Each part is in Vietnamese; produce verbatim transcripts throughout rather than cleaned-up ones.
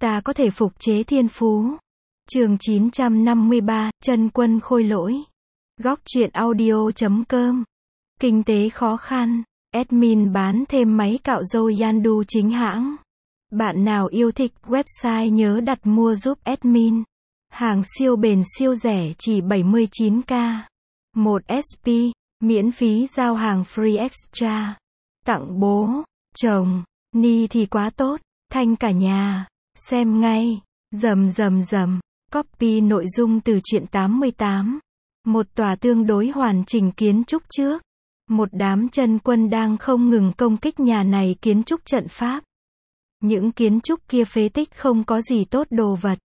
ta có thể phục chế thiên phú. Chương chín trăm năm mươi ba, chân quân khôi lỗi. Góc truyện audio chấm com. Kinh tế khó khăn. Admin bán thêm máy cạo râu Yandu chính hãng. Bạn nào yêu thích website nhớ đặt mua giúp admin. Hàng siêu bền siêu rẻ chỉ bảy mươi chín k. một ét pê, miễn phí giao hàng free extra. Tặng bố, chồng, ni thì quá tốt, thanh cả nhà. Xem ngay. Rầm rầm rầm. Copy nội dung từ truyện tám mươi tám. Một tòa tương đối hoàn chỉnh kiến trúc trước. Một đám chân quân đang không ngừng công kích nhà này kiến trúc trận pháp. Những kiến trúc kia phế tích không có gì tốt đồ vật.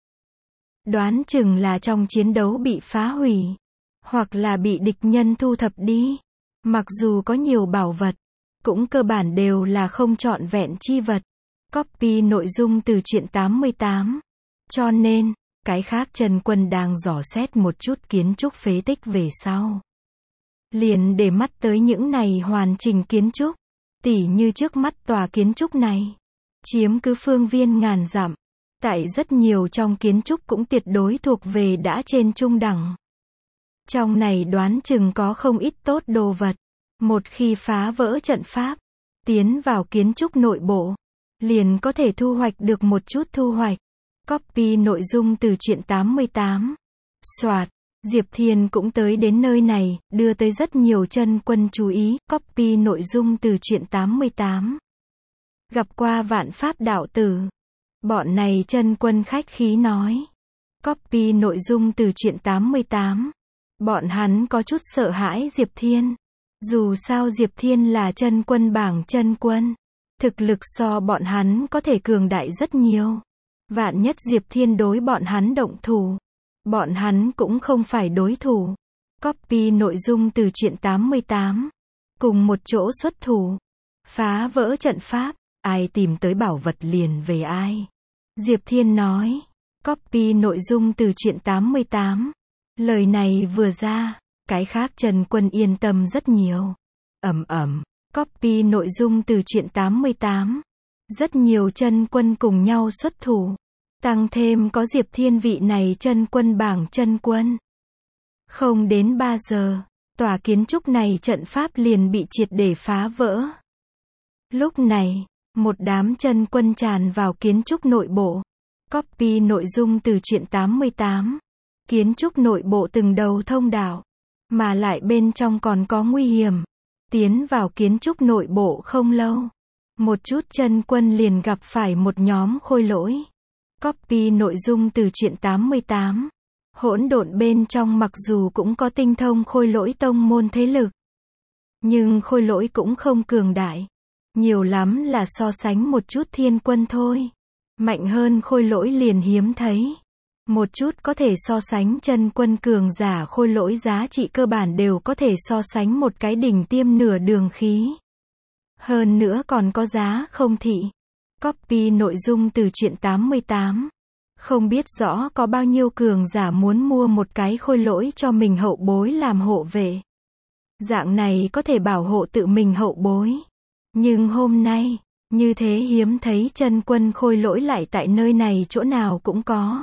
Đoán chừng là trong chiến đấu bị phá hủy. Hoặc là bị địch nhân thu thập đi. Mặc dù có nhiều bảo vật, cũng cơ bản đều là không trọn vẹn chi vật. Copy nội dung từ truyện tám mươi tám. Cho nên, cái khác chân quân đang dò xét một chút kiến trúc phế tích về sau. Liền để mắt tới những này hoàn chỉnh kiến trúc. Tỉ như trước mắt tòa kiến trúc này. Chiếm cứ phương viên ngàn dặm. Tại rất nhiều trong kiến trúc cũng tuyệt đối thuộc về đã trên trung đẳng. Trong này đoán chừng có không ít tốt đồ vật. Một khi phá vỡ trận pháp, tiến vào kiến trúc nội bộ, liền có thể thu hoạch được một chút thu hoạch. Copy nội dung từ truyện tám mươi tám. Soạt, Diệp Thiên cũng tới đến nơi này, đưa tới rất nhiều chân quân chú ý. Copy nội dung từ truyện tám mươi tám. Gặp qua Vạn Pháp đạo tử. Bọn này chân quân khách khí nói. Copy nội dung từ truyện tám mươi tám. Bọn hắn có chút sợ hãi Diệp Thiên. Dù sao Diệp Thiên là chân quân bảng chân quân. Thực lực so bọn hắn có thể cường đại rất nhiều. Vạn nhất Diệp Thiên đối bọn hắn động thủ. Bọn hắn cũng không phải đối thủ. Copy nội dung từ truyện tám mươi tám. Cùng một chỗ xuất thủ. Phá vỡ trận pháp. Ai tìm tới bảo vật liền về ai. Diệp Thiên nói. Copy nội dung từ truyện tám mươi tám. Lời này vừa ra, cái khác chân quân yên tâm rất nhiều. Ầm ầm. Copy nội dung từ truyện tám mươi tám. Rất nhiều chân quân cùng nhau xuất thủ. Tăng thêm có Diệp Thiên vị này chân quân bảng chân quân. Không đến ba giờ, tòa kiến trúc này trận pháp liền bị triệt để phá vỡ. Lúc này, một đám chân quân tràn vào kiến trúc nội bộ. Copy nội dung từ truyện tám mươi tám. Kiến trúc nội bộ từng đầu thông đạo. Mà lại bên trong còn có nguy hiểm. Tiến vào kiến trúc nội bộ không lâu. Một chút chân quân liền gặp phải một nhóm khôi lỗi. Copy nội dung từ truyện tám mươi tám. Hỗn độn bên trong mặc dù cũng có tinh thông khôi lỗi tông môn thế lực. Nhưng khôi lỗi cũng không cường đại. Nhiều lắm là so sánh một chút thiên quân thôi. Mạnh hơn khôi lỗi liền hiếm thấy. Một chút có thể so sánh chân quân cường giả khôi lỗi giá trị cơ bản đều có thể so sánh một cái đỉnh tiêm nửa đường khí. Hơn nữa còn có giá không thị. Copy nội dung từ truyện tám mươi tám. Không biết rõ có bao nhiêu cường giả muốn mua một cái khôi lỗi cho mình hậu bối làm hộ vệ. Dạng này có thể bảo hộ tự mình hậu bối. Nhưng hôm nay, như thế hiếm thấy chân quân khôi lỗi lại tại nơi này chỗ nào cũng có.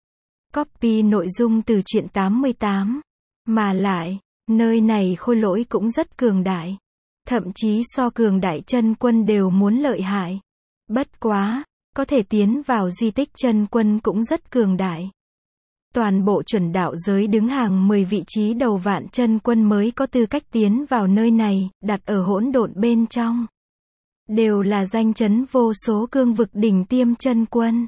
Copy nội dung từ truyện tám mươi tám. Mà lại, nơi này khôi lỗi cũng rất cường đại. Thậm chí so cường đại chân quân đều muốn lợi hại. Bất quá, có thể tiến vào di tích chân quân cũng rất cường đại. Toàn bộ chuẩn đạo giới đứng hàng mười vị trí đầu vạn chân quân mới có tư cách tiến vào nơi này, đặt ở hỗn độn bên trong. Đều là danh chấn vô số cương vực đỉnh tiêm chân quân.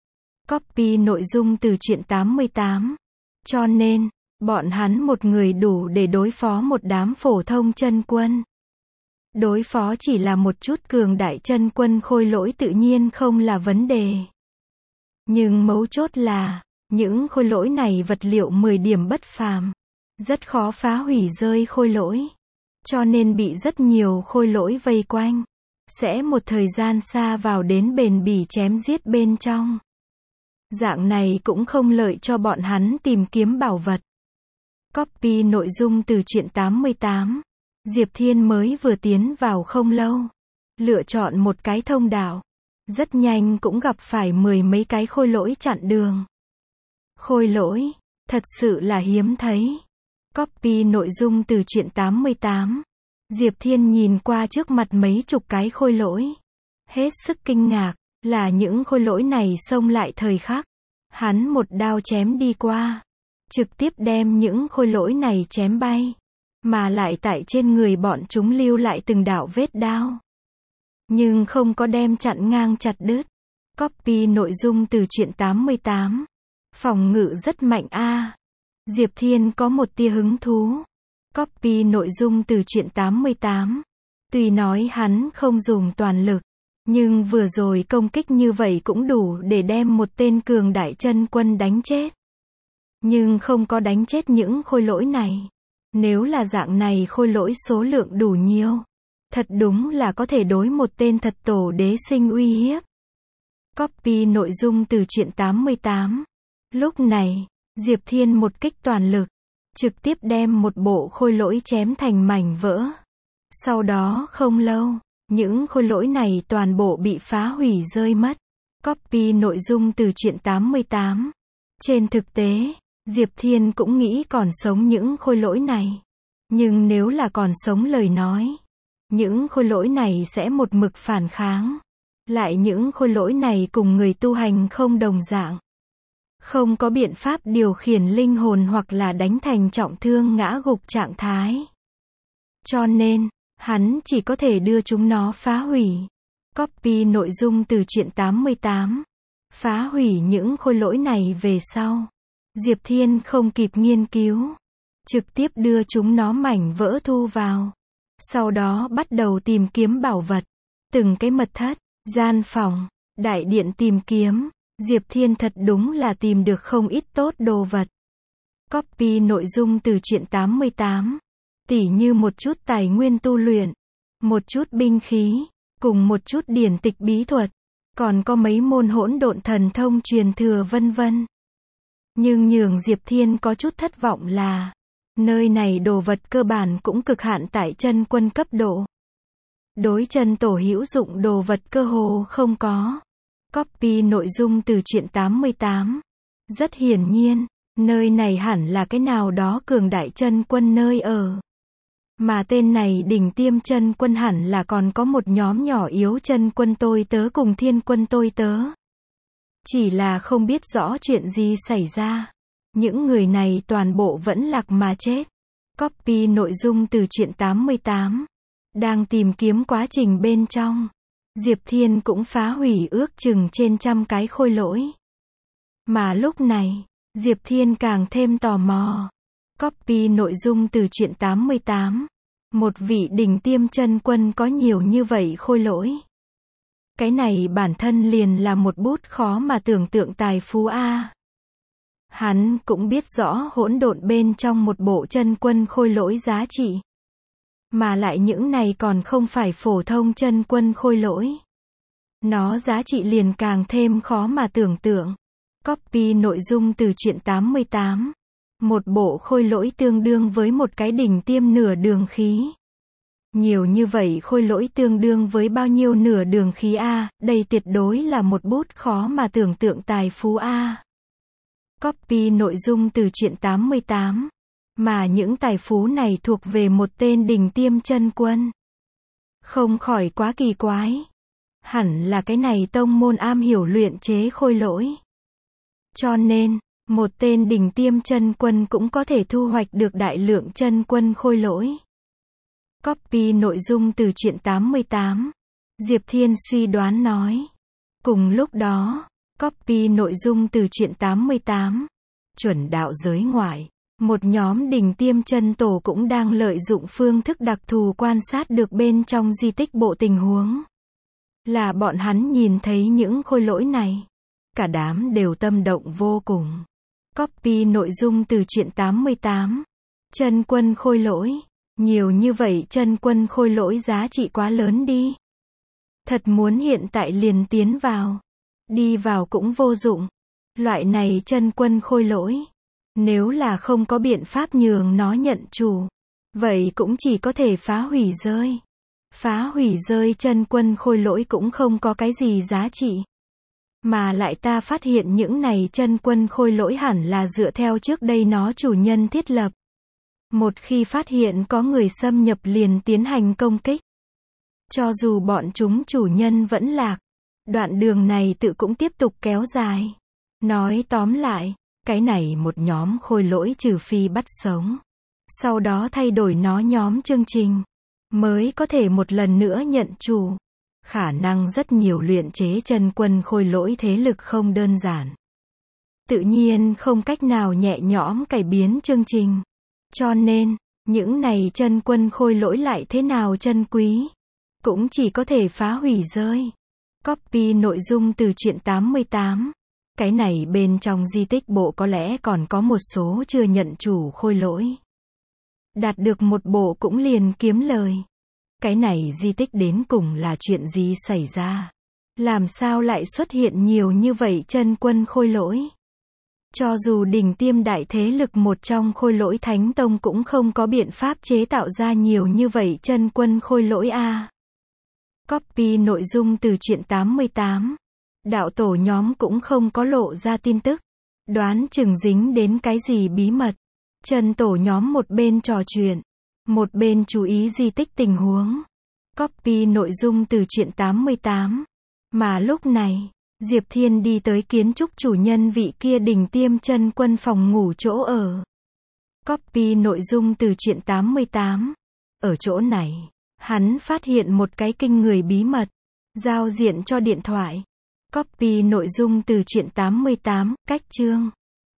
Copy nội dung từ truyện tám mươi tám. Cho nên, bọn hắn một người đủ để đối phó một đám phổ thông chân quân. Đối phó chỉ là một chút cường đại chân quân khôi lỗi tự nhiên không là vấn đề. Nhưng mấu chốt là, những khôi lỗi này vật liệu mười điểm bất phàm. Rất khó phá hủy rơi khôi lỗi. Cho nên bị rất nhiều khôi lỗi vây quanh. Sẽ một thời gian xa vào đến bền bỉ chém giết bên trong. Dạng này cũng không lợi cho bọn hắn tìm kiếm bảo vật. Copy nội dung từ truyện tám mươi tám. Diệp Thiên mới vừa tiến vào không lâu. Lựa chọn một cái thông đạo. Rất nhanh cũng gặp phải mười mấy cái khôi lỗi chặn đường. Khôi lỗi, thật sự là hiếm thấy. Copy nội dung từ truyện tám mươi tám. Diệp Thiên nhìn qua trước mặt mấy chục cái khôi lỗi. Hết sức kinh ngạc, là những khôi lỗi này xông lại thời khắc. Hắn một đao chém đi qua. Trực tiếp đem những khôi lỗi này chém bay. Mà lại tại trên người bọn chúng lưu lại từng đạo vết đao. Nhưng không có đem chặn ngang chặt đứt. Copy nội dung từ truyện tám mươi tám. Phòng ngự rất mạnh a. Diệp Thiên có một tia hứng thú. Copy nội dung từ truyện tám mươi tám. Tuy nói hắn không dùng toàn lực, nhưng vừa rồi công kích như vậy cũng đủ để đem một tên cường đại chân quân đánh chết. Nhưng không có đánh chết những khôi lỗi này. Nếu là dạng này khôi lỗi số lượng đủ nhiều, thật đúng là có thể đối một tên thật tổ đế sinh uy hiếp. Copy nội dung từ truyện tám mươi tám. Lúc này, Diệp Thiên một kích toàn lực, trực tiếp đem một bộ khôi lỗi chém thành mảnh vỡ. Sau đó không lâu, những khôi lỗi này toàn bộ bị phá hủy rơi mất. Copy nội dung từ truyện tám mươi tám. Trên thực tế, Diệp Thiên cũng nghĩ còn sống những khôi lỗi này. Nhưng nếu là còn sống lời nói, những khôi lỗi này sẽ một mực phản kháng. Lại những khôi lỗi này cùng người tu hành không đồng dạng. Không có biện pháp điều khiển linh hồn hoặc là đánh thành trọng thương ngã gục trạng thái. Cho nên, hắn chỉ có thể đưa chúng nó phá hủy. Copy nội dung từ truyện tám mươi tám. Phá hủy những khôi lỗi này về sau. Diệp Thiên không kịp nghiên cứu. Trực tiếp đưa chúng nó mảnh vỡ thu vào. Sau đó bắt đầu tìm kiếm bảo vật. Từng cái mật thất, gian phòng, đại điện tìm kiếm. Diệp Thiên thật đúng là tìm được không ít tốt đồ vật. Copy nội dung từ truyện tám mươi tám. Tỉ như một chút tài nguyên tu luyện, một chút binh khí, cùng một chút điển tịch bí thuật, còn có mấy môn hỗn độn thần thông truyền thừa vân vân. Nhưng nhường Diệp Thiên có chút thất vọng là, nơi này đồ vật cơ bản cũng cực hạn tại chân quân cấp độ. Đối chân tổ hữu dụng đồ vật cơ hồ không có. Copy nội dung từ truyện tám mươi tám. Rất hiển nhiên, nơi này hẳn là cái nào đó cường đại chân quân nơi ở. Mà tên này đỉnh tiêm chân quân hẳn là còn có một nhóm nhỏ yếu chân quân tôi tớ cùng thiên quân tôi tớ. Chỉ là không biết rõ chuyện gì xảy ra. Những người này toàn bộ vẫn lạc mà chết. Copy nội dung từ truyện tám mươi tám. Đang tìm kiếm quá trình bên trong, Diệp Thiên cũng phá hủy ước chừng trên trăm cái khôi lỗi. Mà lúc này, Diệp Thiên càng thêm tò mò. Copy nội dung từ truyện tám mươi tám. Một vị đỉnh tiêm chân quân có nhiều như vậy khôi lỗi. Cái này bản thân liền là một bút khó mà tưởng tượng tài phú a. Hắn cũng biết rõ hỗn độn bên trong một bộ chân quân khôi lỗi giá trị. Mà lại những này còn không phải phổ thông chân quân khôi lỗi. Nó giá trị liền càng thêm khó mà tưởng tượng. Copy nội dung từ truyện tám mươi tám. Một bộ khôi lỗi tương đương với một cái đỉnh tiêm nửa đường khí. Nhiều như vậy khôi lỗi tương đương với bao nhiêu nửa đường khí a, đây tuyệt đối là một bút khó mà tưởng tượng tài phú a. Copy nội dung từ truyện tám mươi tám. Mà những tài phú này thuộc về một tên đỉnh tiêm chân quân. Không khỏi quá kỳ quái. Hẳn là cái này tông môn am hiểu luyện chế khôi lỗi. Cho nên, một tên đỉnh tiêm chân quân cũng có thể thu hoạch được đại lượng chân quân khôi lỗi. Copy nội dung từ truyện tám mươi tám. Diệp Thiên suy đoán nói. Cùng lúc đó, copy nội dung từ truyện tám mươi tám. Chuẩn đạo giới ngoại. Một nhóm đỉnh tiêm chân tổ cũng đang lợi dụng phương thức đặc thù quan sát được bên trong di tích bộ tình huống. Là bọn hắn nhìn thấy những khôi lỗi này. Cả đám đều tâm động vô cùng. Copy nội dung từ truyện tám mươi tám. Chân quân khôi lỗi. Nhiều như vậy chân quân khôi lỗi giá trị quá lớn đi. Thật muốn hiện tại liền tiến vào. Đi vào cũng vô dụng. Loại này chân quân khôi lỗi. Nếu là không có biện pháp nhường nó nhận chủ, vậy cũng chỉ có thể phá hủy rơi. Phá hủy rơi chân quân khôi lỗi cũng không có cái gì giá trị. Mà lại ta phát hiện những này chân quân khôi lỗi hẳn là dựa theo trước đây nó chủ nhân thiết lập. Một khi phát hiện có người xâm nhập liền tiến hành công kích. Cho dù bọn chúng chủ nhân vẫn lạc, đoạn đường này tự cũng tiếp tục kéo dài. Nói tóm lại, cái này một nhóm khôi lỗi trừ phi bắt sống. Sau đó thay đổi nó nhóm chương trình, mới có thể một lần nữa nhận chủ. Khả năng rất nhiều luyện chế chân quân khôi lỗi thế lực không đơn giản. Tự nhiên không cách nào nhẹ nhõm cải biến chương trình. Cho nên, những này chân quân khôi lỗi lại thế nào chân quý, cũng chỉ có thể phá hủy rơi. Copy nội dung từ truyện tám mươi tám. Cái này bên trong di tích bộ có lẽ còn có một số chưa nhận chủ khôi lỗi. Đạt được một bộ cũng liền kiếm lời. Cái này di tích đến cùng là chuyện gì xảy ra? Làm sao lại xuất hiện nhiều như vậy chân quân khôi lỗi? Cho dù đỉnh tiêm đại thế lực một trong khôi lỗi Thánh Tông cũng không có biện pháp chế tạo ra nhiều như vậy chân quân khôi lỗi a. À. Copy nội dung từ truyện tám mươi tám. Đạo tổ nhóm cũng không có lộ ra tin tức. Đoán chừng dính đến cái gì bí mật. Chân tổ nhóm một bên trò chuyện, một bên chú ý di tích tình huống. Copy nội dung từ truyện tám mươi tám. Mà lúc này, Diệp Thiên đi tới kiến trúc chủ nhân vị kia đỉnh tiêm chân quân phòng ngủ chỗ ở. Copy nội dung từ truyện tám mươi tám. Ở chỗ này, hắn phát hiện một cái kinh người bí mật. Giao diện cho điện thoại. Copy nội dung từ truyện tám mươi tám, cách chương.